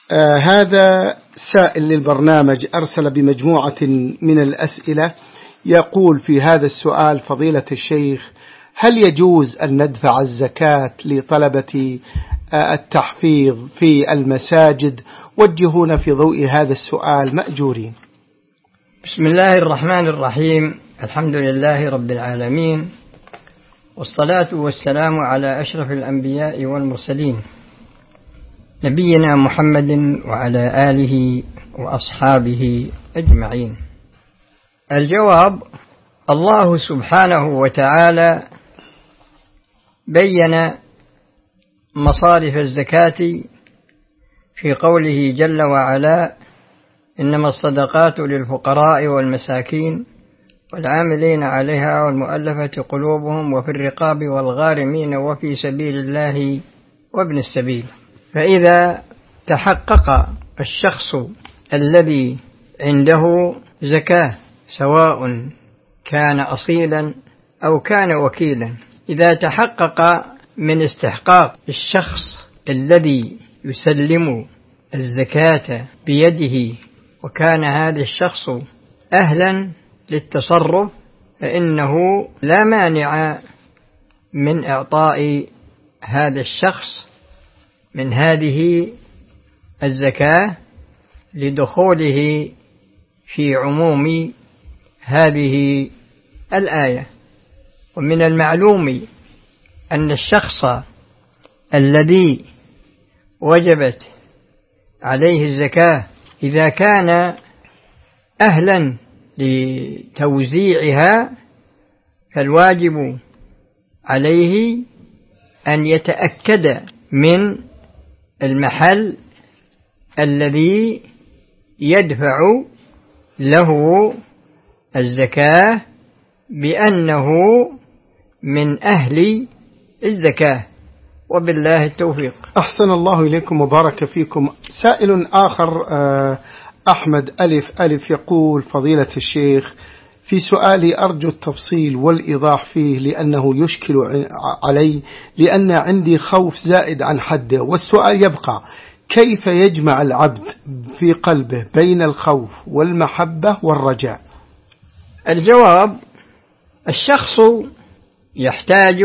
هذا سائل للبرنامج أرسل بمجموعة من الأسئلة، يقول في هذا السؤال: فضيلة الشيخ، هل يجوز أن ندفع الزكاة لطلبة التحفيظ في المساجد؟ وجهونا في ضوء هذا السؤال مأجورين. بسم الله الرحمن الرحيم. الحمد لله رب العالمين، والصلاة والسلام على أشرف الأنبياء والمرسلين، نبينا محمد وعلى آله وأصحابه أجمعين. الجواب: الله سبحانه وتعالى بين مصارف الزكاة في قوله جل وعلا: إنما الصدقات للفقراء والمساكين والعاملين عليها والمؤلفة قلوبهم وفي الرقاب والغارمين وفي سبيل الله وابن السبيل. فإذا تحقق الشخص الذي عنده زكاة، سواء كان أصيلا أو كان وكيلا، إذا تحقق من استحقاق الشخص الذي يسلم الزكاة بيده وكان هذا الشخص أهلا للتصرف، فإنه لا مانع من إعطاء هذا الشخص من هذه الزكاة لدخوله في عموم هذه الآية. ومن المعلوم أن الشخص الذي وجبت عليه الزكاة إذا كان أهلا لتوزيعها، فالواجب عليه أن يتأكد من المحل الذي يدفع له الزكاة بأنه من أهل الزكاة، وبالله التوفيق. أحسن الله إليكم وبارك فيكم. سائل آخر أحمد ألف يقول: فضيلة الشيخ، في سؤالي أرجو التفصيل والإيضاح فيه لأنه يشكل علي، لأن عندي خوف زائد عن حده. والسؤال يبقى: كيف يجمع العبد في قلبه بين الخوف والمحبة والرجاء؟ الجواب: الشخص يحتاج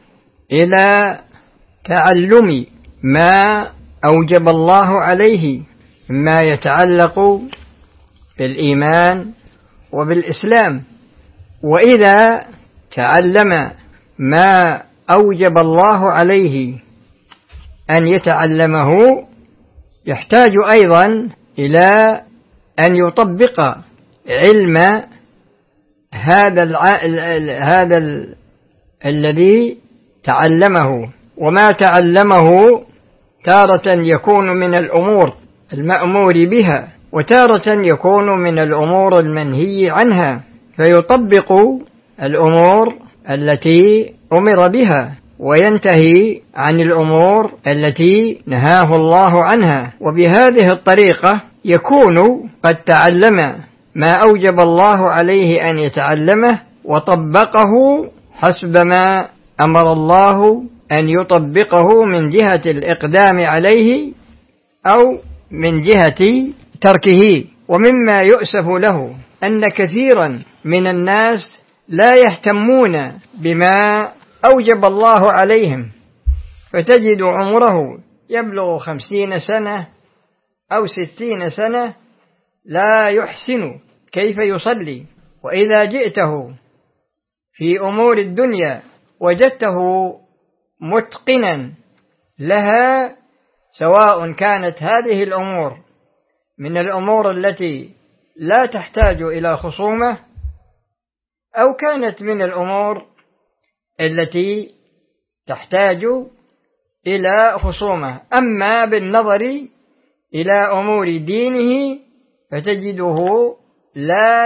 إلى تعلم ما أوجب الله عليه مما يتعلق بالإيمان وبالإسلام، وإذا تعلم ما أوجب الله عليه أن يتعلمه، يحتاج أيضا إلى أن يطبق علم هذا الذي تعلمه. وما تعلمه تارة يكون من الأمور المأمور بها، وتارة يكون من الأمور المنهي عنها، فيطبق الأمور التي أمر بها وينتهي عن الأمور التي نهاه الله عنها. وبهذه الطريقة يكون قد تعلم ما أوجب الله عليه أن يتعلمه وطبقه حسب ما أمر الله أن يطبقه من جهة الإقدام عليه أو من جهة تركه. ومما يؤسف له أن كثيرا من الناس لا يهتمون بما أوجب الله عليهم، فتجد عمره يبلغ 50 سنة أو 60 سنة لا يحسن كيف يصلي، وإذا جئته في أمور الدنيا وجدته متقنا لها، سواء كانت هذه الأمور من الأمور التي لا تحتاج إلى خصومة أو كانت من الأمور التي تحتاج إلى خصومة. أما بالنظر إلى أمور دينه فتجده لا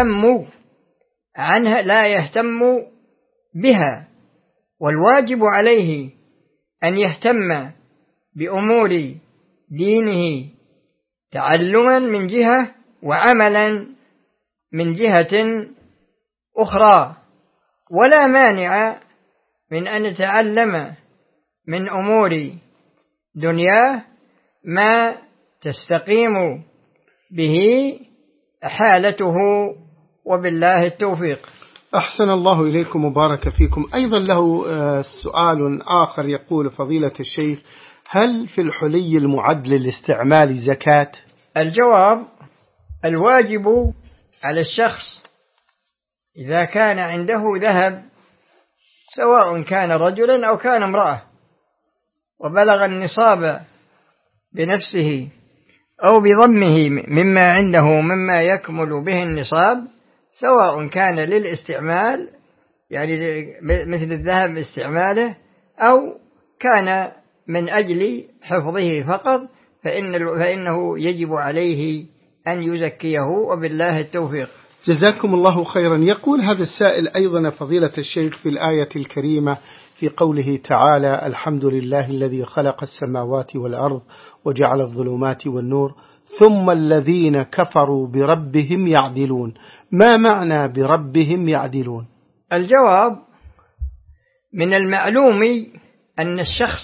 يهتم بها، والواجب عليه أن يهتم بأمور دينه تعلما من جهة وعملا من جهة أخرى. ولا مانع من أن يتعلم من أمور دنياه ما تستقيم به حالته، وبالله التوفيق. أحسن الله إليكم وبارك فيكم. أيضا له سؤال آخر، يقول فضيلة الشيخ: هل في الحلي المعد للاستعمال زكاة؟ الجواب: الواجب على الشخص إذا كان عنده ذهب، سواء كان رجلا أو كان امرأة، وبلغ النصاب بنفسه أو بضمه مما عنده مما يكمل به النصاب، سواء كان للاستعمال يعني مثل الذهب استعماله، أو كان من أجل حفظه فقط، فإنه يجب عليه أن يزكيه، وبالله التوفيق. جزاكم الله خيرا. يقول هذا السائل أيضا فضيلة الشيخ: في الآية الكريمة في قوله تعالى: الحمد لله الذي خلق السماوات والأرض وجعل الظلمات والنور ثم الذين كفروا بربهم يعدلون، ما معنى بربهم يعدلون؟ الجواب: من المعلوم أن الشخص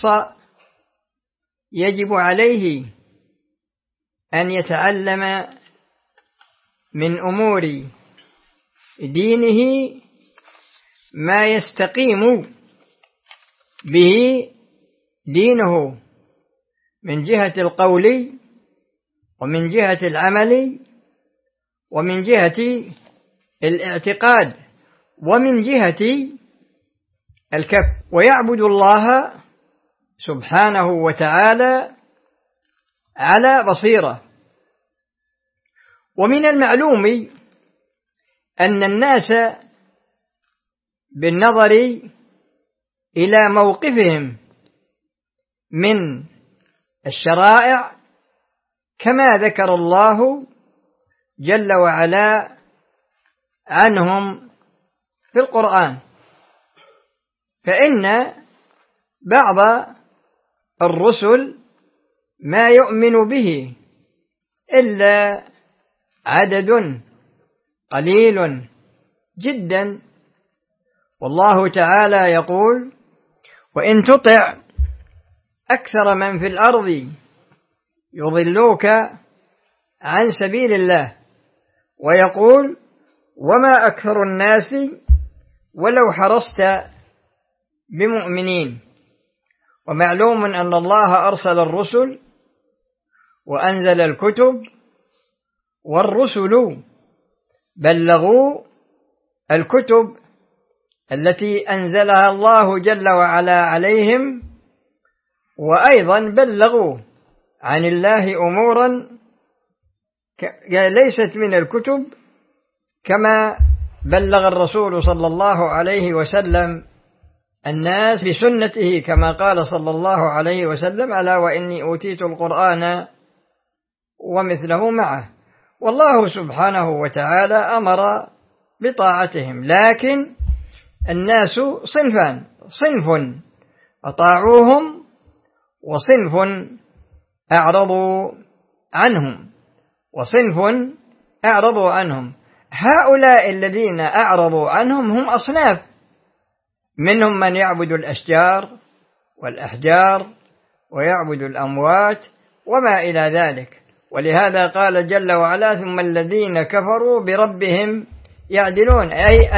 يجب عليه أن يتعلم من أمور دينه ما يستقيم به دينه من جهة القول، ومن جهة العمل، ومن جهة الاعتقاد، ومن جهة الكف، ويعبد الله سبحانه وتعالى على بصيرة. ومن المعلوم أن الناس بالنظر إلى موقفهم من الشرائع كما ذكر الله جل وعلا عنهم في القرآن، فإن بعض الرسل ما يؤمن به إلا عدد قليل جدا، والله تعالى يقول: وإن تطع أكثر من في الأرض يضلوك عن سبيل الله، ويقول: وما أكثر الناس ولو حرصت بمؤمنين. ومعلوم أن الله أرسل الرسل وأنزل الكتب، والرسل بلغوا الكتب التي أنزلها الله جل وعلا عليهم، وأيضا بلغوا عن الله أمورا ليست من الكتب، كما بلغ الرسول صلى الله عليه وسلم الناس بسنته، كما قال صلى الله عليه وسلم: ألا وإني أوتيت القرآن ومثله معه. والله سبحانه وتعالى أمر بطاعتهم، لكن الناس صنفان: صنف أطاعوهم، وصنف أعرضوا عنهم، وصنف أعرضوا عنهم. هؤلاء الذين أعرضوا عنهم هم أصناف: منهم من يعبد الأشجار والأحجار ويعبد الأموات وما إلى ذلك. ولهذا قال جل وعلا: ثم الذين كفروا بربهم يعدلون،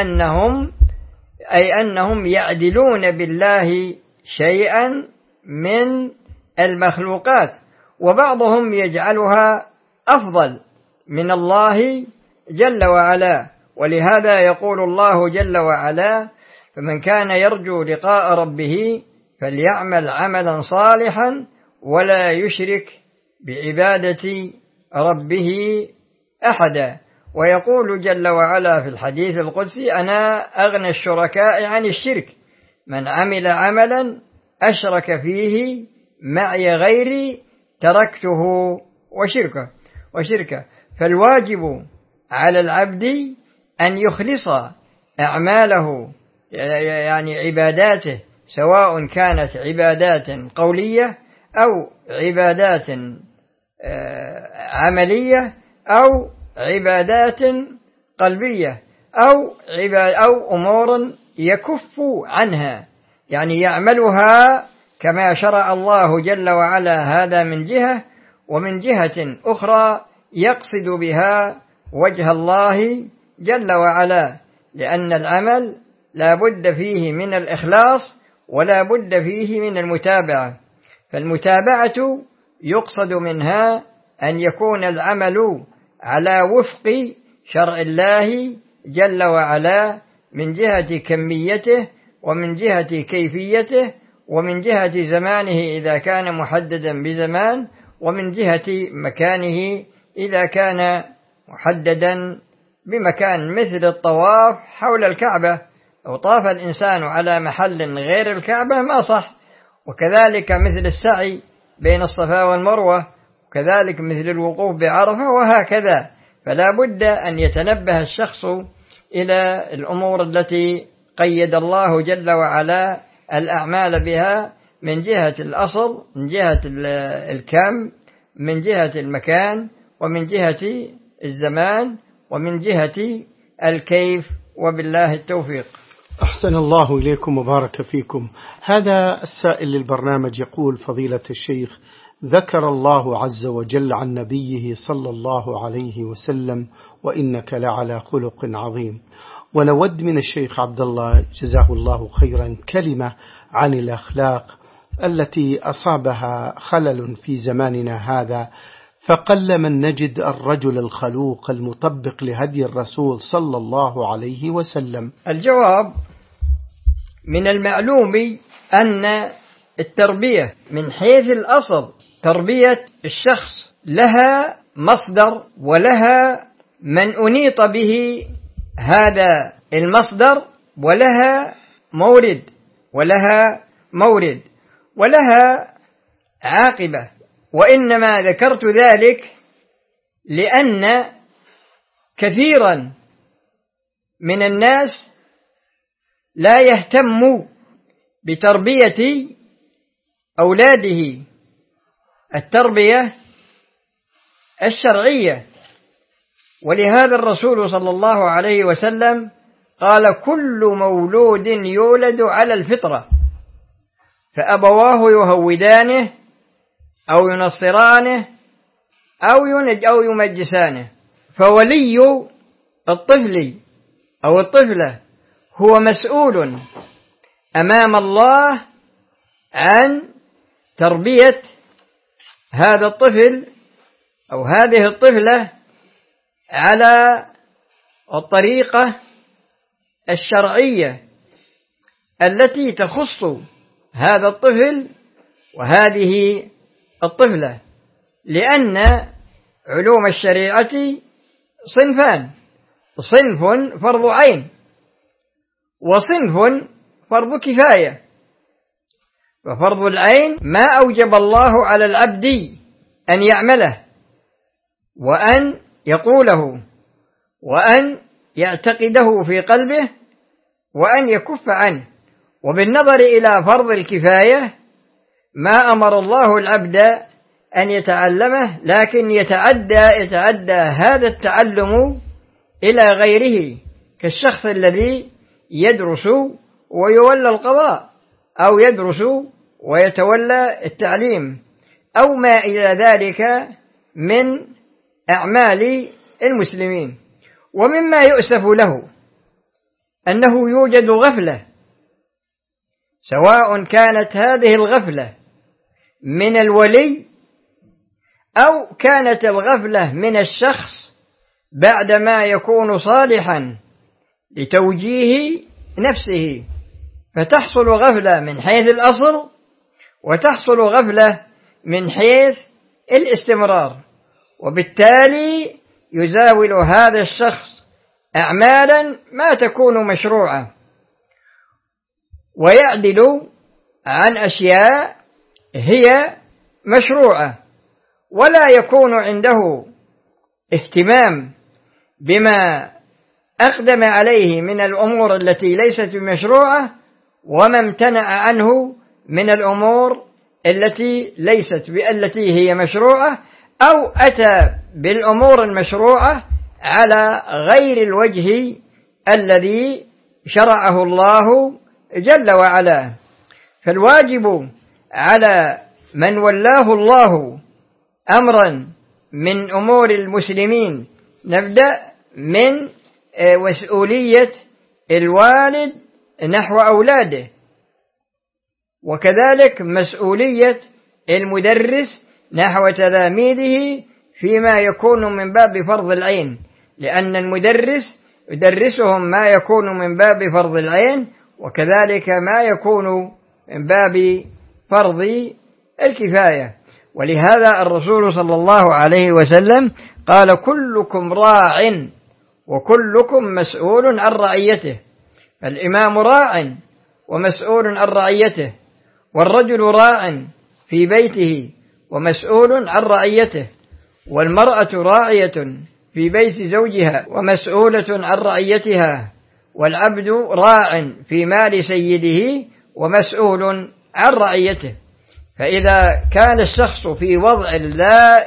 أي أنهم يعدلون بالله شيئا من المخلوقات، وبعضهم يجعلها أفضل من الله جل وعلا. ولهذا يقول الله جل وعلا: فمن كان يرجو لقاء ربه فليعمل عملا صالحا ولا يشرك بعبادة ربه أحدا. ويقول جل وعلا في الحديث القدسي: أنا أغنى الشركاء عن الشرك، من عمل عملا أشرك فيه معي غيري تركته وشركه. فالواجب على العبد أن يخلص أعماله، يعني عباداته، سواء كانت عبادات قولية أو عبادات عملية أو عبادات قلبية أو أمور يكف عنها، يعني يعملها كما شرع الله جل وعلا، هذا من جهة. ومن جهة أخرى يقصد بها وجه الله جل وعلا، لأن العمل لا بد فيه من الإخلاص ولا بد فيه من المتابعة. فالمتابعة يقصد منها أن يكون العمل على وفق شرع الله جل وعلا من جهة كميته ومن جهة كيفيته ومن جهة زمانه إذا كان محددا بزمان، ومن جهة مكانه إذا كان محددا بمكان، مثل الطواف حول الكعبة. لو طاف الإنسان على محل غير الكعبة ما صح. وكذلك مثل السعي بين الصفا والمروة، وكذلك مثل الوقوف بعرفة، وهكذا. فلا بد أن يتنبه الشخص إلى الأمور التي قيد الله جل وعلا الأعمال بها من جهة الأصل، من جهة الكم، من جهة المكان، ومن جهة الزمان، ومن جهة الكيف. وبالله التوفيق. أحسن الله إليكم وبارك فيكم. هذا السائل للبرنامج يقول: فضيلة الشيخ، ذكر الله عز وجل عن نبيه صلى الله عليه وسلم: وإنك لعلى خلق عظيم. ونود من الشيخ عبد الله جزاه الله خيرا كلمة عن الأخلاق التي أصابها خلل في زماننا هذا، فقل من نجد الرجل الخلوق المطبق لهدي الرسول صلى الله عليه وسلم. الجواب: من المعلوم أن التربية من حيث الأصل تربية الشخص لها مصدر ولها من أنيط به هذا المصدر، ولها مورد ولها عاقبة. وإنما ذكرت ذلك لأن كثيرا من الناس لا يهتم بتربية أولاده التربية الشرعية. ولهذا الرسول صلى الله عليه وسلم قال: كل مولود يولد على الفطرة، فأبواه يهودانه أو ينصرانه أو يمجسانه. فولي الطفل أو الطفلة هو مسؤول أمام الله عن تربية هذا الطفل أو هذه الطفلة على الطريقة الشرعية التي تخص هذا الطفل وهذه الطفلة، لأن علوم الشريعة صنفان: صنف فرض عين وصنف فرض كفاية. ففرض العين ما أوجب الله على العبد أن يعمله وأن يقوله وأن يعتقده في قلبه وأن يكف عنه. وبالنظر إلى فرض الكفاية ما أمر الله العبد أن يتعلمه، لكن يتعدى هذا التعلم إلى غيره، كالشخص الذي يدرس ويولى القضاء، أو يدرس ويتولى التعليم، أو ما إلى ذلك من أعمال المسلمين. ومما يؤسف له أنه يوجد غفلة، سواء كانت هذه الغفلة من الولي أو كانت الغفلة من الشخص بعدما يكون صالحا لتوجيه نفسه. فتحصل غفلة من حيث الأصل وتحصل غفلة من حيث الاستمرار، وبالتالي يزاول هذا الشخص أعمالا ما تكون مشروعة، ويعدل عن أشياء هي مشروعة، ولا يكون عنده اهتمام بما أقدم عليه من الأمور التي ليست مشروعة، وما امتنع عنه من الأمور التي هي مشروعة، أو أتى بالأمور المشروعة على غير الوجه الذي شرعه الله جل وعلا. فالواجب على من ولاه الله أمرا من أمور المسلمين، نبدأ من مسؤولية الوالد نحو أولاده، وكذلك مسؤولية المدرس نحو تلاميذه فيما يكون من باب فرض العين، لأن المدرس يدرسهم ما يكون من باب فرض العين، وكذلك ما يكون من باب فرض الكفاية. ولهذا الرسول صلى الله عليه وسلم قال: كلكم راع وكلكم مسؤول عن رعيته. الإمام راع ومسؤول عن رعيته، والرجل راع في بيته ومسؤول عن رعيته، والمرأة راعية في بيت زوجها ومسؤولة عن رعيتها، والعبد راع في مال سيده ومسؤول عن رعيته. فإذا كان الشخص في وضع لا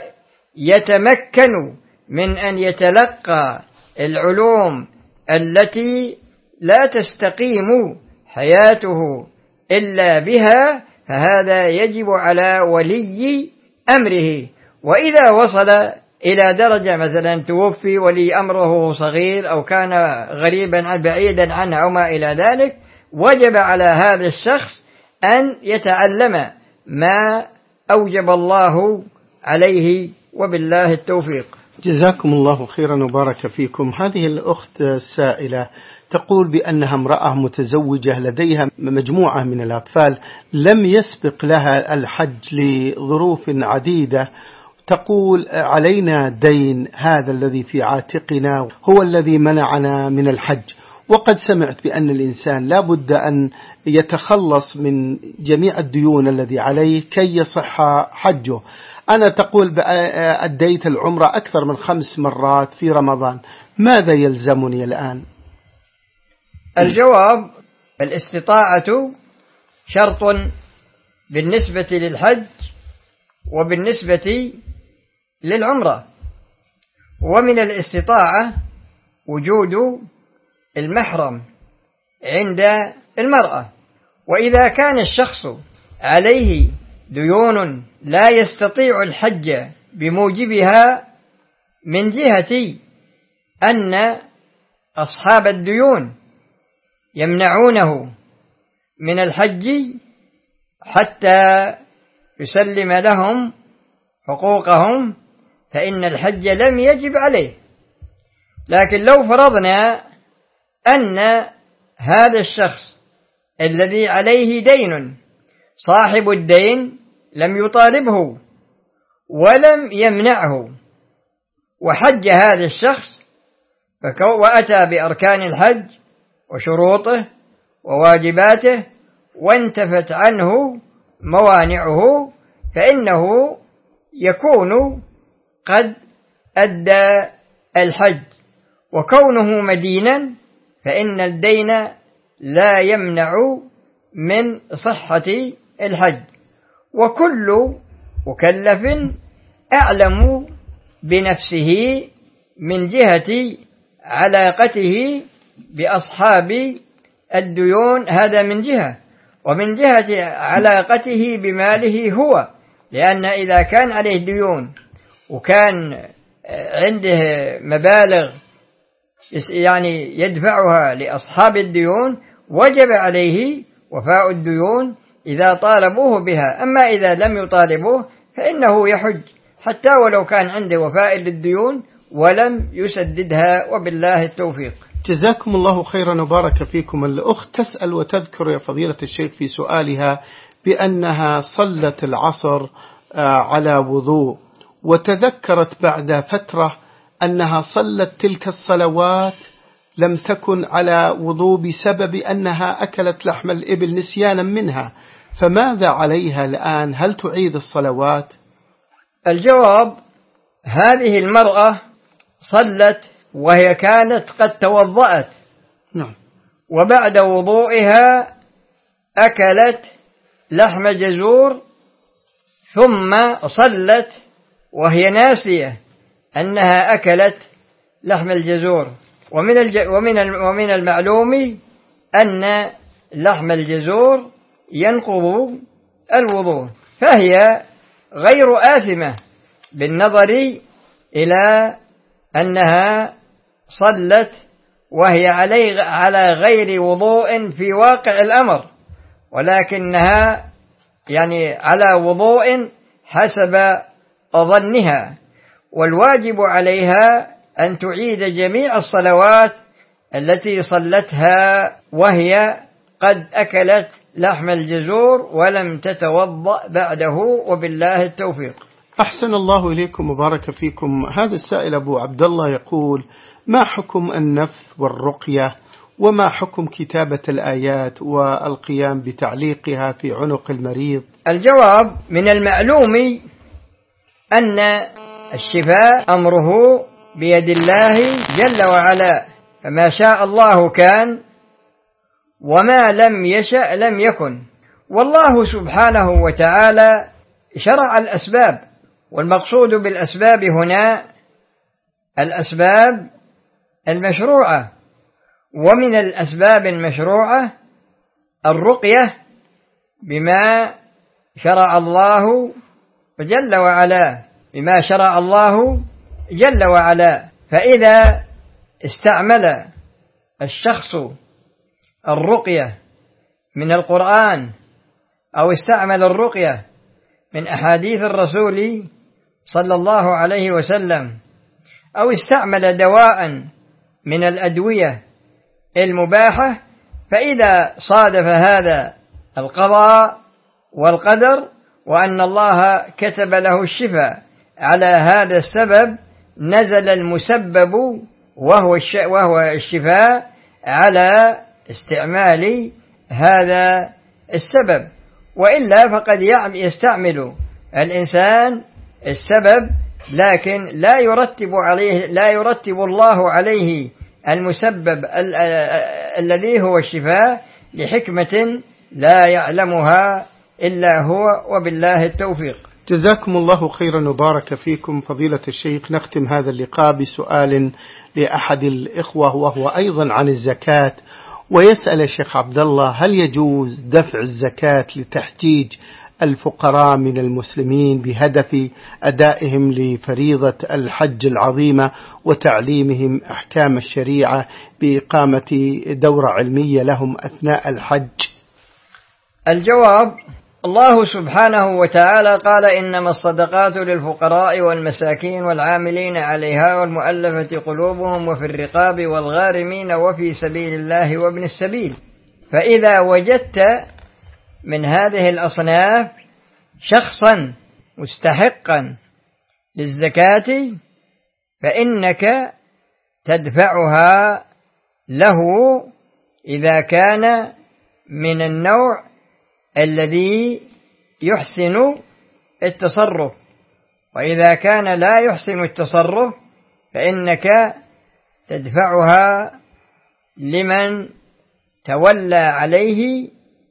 يتمكن من أن يتلقى العلوم التي لا تستقيم حياته إلا بها، فهذا يجب على ولي أمره. وإذا وصل إلى درجة مثلا توفي ولي أمره صغير أو كان غريبا بعيدا عنه أو ما إلى ذلك، وجب على هذا الشخص أن يتعلم ما أوجب الله عليه، وبالله التوفيق. جزاكم الله خيرا وبارك فيكم. هذه الأخت السائلة تقول بأنها امرأة متزوجة لديها مجموعة من الأطفال، لم يسبق لها الحج لظروف عديدة. تقول: علينا دين، هذا الذي في عاتقنا هو الذي منعنا من الحج. وقد سمعت بأن الإنسان لا بد أن يتخلص من جميع الديون الذي عليه كي يصح حجه. أنا تقول أديت العمرة أكثر من 5 مرات في رمضان، ماذا يلزمني الآن؟ الجواب: الاستطاعة شرط بالنسبة للحج وبالنسبة للعمرة، ومن الاستطاعة وجود المحرم عند المرأة. وإذا كان الشخص عليه ديون لا يستطيع الحج بموجبها، من جهة أن أصحاب الديون يمنعونه من الحج حتى يسلم لهم حقوقهم، فإن الحج لم يجب عليه. لكن لو فرضنا أن هذا الشخص الذي عليه دين صاحب الدين لم يطالبه ولم يمنعه، وحج هذا الشخص وأتى بأركان الحج وشروطه وواجباته وانتفت عنه موانعه، فإنه يكون قد أدى الحج. وكونه مدينا فإن الدين لا يمنع من صحة الحج. وكل مكلف أعلم بنفسه من جهة علاقته بأصحاب الديون، هذا من جهة، ومن جهة علاقته بماله هو، لأن إذا كان عليه ديون وكان عنده مبالغ يعني يدفعها لأصحاب الديون، وجب عليه وفاء الديون إذا طالبوه بها. أما إذا لم يطالبوه فإنه يحج حتى ولو كان عنده وفاء للديون ولم يسددها، وبالله التوفيق. جزاكم الله خيرا وبارك فيكم. الأخت تسأل وتذكر يا فضيلة الشيخ في سؤالها بأنها صلت العصر على وضوء، وتذكرت بعد فترة أنها صلت تلك الصلوات لم تكن على وضوء بسبب أنها أكلت لحم الإبل نسيانا منها، فماذا عليها الآن؟ هل تعيد الصلوات؟ الجواب: هذه المرأة صلت وهي كانت قد توضأت، نعم، وبعد وضوئها أكلت لحم جزور، ثم صلت وهي ناسية أنها أكلت لحم الجزور. ومن المعلوم أن لحم الجزور ينقض الوضوء، فهي غير آثمة بالنظر إلى أنها صلت وهي على غير وضوء في واقع الأمر، ولكنها يعني على وضوء حسب ظنها، والواجب عليها أن تعيد جميع الصلوات التي صلتها وهي قد أكلت لحم الجزور ولم تتوضأ بعده، وبالله التوفيق. أحسن الله إليكم وبارك فيكم. هذا السائل أبو عبد الله يقول: ما حكم النفث والرقية، وما حكم كتابة الآيات والقيام بتعليقها في عنق المريض؟ الجواب: من المعلوم أن الشفاء أمره بيد الله جل وعلا، فما شاء الله كان وما لم يشأ لم يكن، والله سبحانه وتعالى شرع الأسباب، والمقصود بالأسباب هنا الأسباب المشروعة، ومن الأسباب المشروعة الرقية بما شرع الله جل وعلا، بما شرع الله جل وعلا. فإذا استعمل الشخص الرقية من القرآن أو استعمل الرقية من أحاديث الرسول صلى الله عليه وسلم، أو استعمل دواء من الأدوية المباحة، فإذا صادف هذا القضاء والقدر وأن الله كتب له الشفاء على هذا السبب، نزل المسبب وهو الشفاء على استعمال هذا السبب، وإلا فقد يستعمل الإنسان السبب لكن لا يرتب الله عليه المسبب الذي هو الشفاء لحكمة لا يعلمها إلا هو، وبالله التوفيق. جزاكم الله خيرا وبارك فيكم فضيلة الشيخ. نختم هذا اللقاء بسؤال لأحد الإخوة وهو أيضا عن الزكاة، ويسأل الشيخ عبد الله: هل يجوز دفع الزكاة لتحجيج الفقراء من المسلمين بهدف أدائهم لفريضة الحج العظيمة وتعليمهم أحكام الشريعة بإقامة دورة علمية لهم أثناء الحج؟ الجواب: الله سبحانه وتعالى قال: إنما الصدقات للفقراء والمساكين والعاملين عليها والمؤلفة قلوبهم وفي الرقاب والغارمين وفي سبيل الله وابن السبيل. فإذا وجدت من هذه الأصناف شخصا مستحقا للزكاة فإنك تدفعها له إذا كان من النوع الذي يحسن التصرف، وإذا كان لا يحسن التصرف فإنك تدفعها لمن تولى عليه،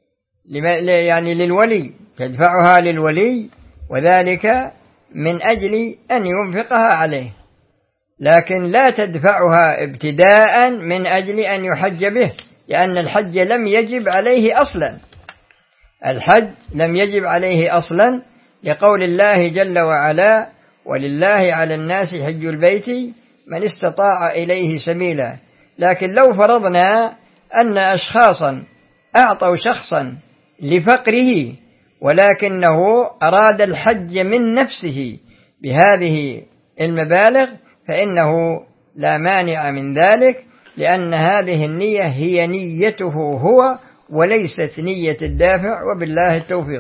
يعني للولي، تدفعها للولي، وذلك من أجل أن ينفقها عليه، لكن لا تدفعها ابتداء من أجل أن يحج به، لأن الحج لم يجب عليه أصلا، الحج لم يجب عليه أصلا، لقول الله جل وعلا: ولله على الناس حج البيت من استطاع إليه سبيلا. لكن لو فرضنا أن أشخاصا أعطوا شخصا لفقره ولكنه أراد الحج من نفسه بهذه المبالغ فإنه لا مانع من ذلك، لأن هذه النية هي نيته هو وليست نية الدافع، وبالله التوفيق.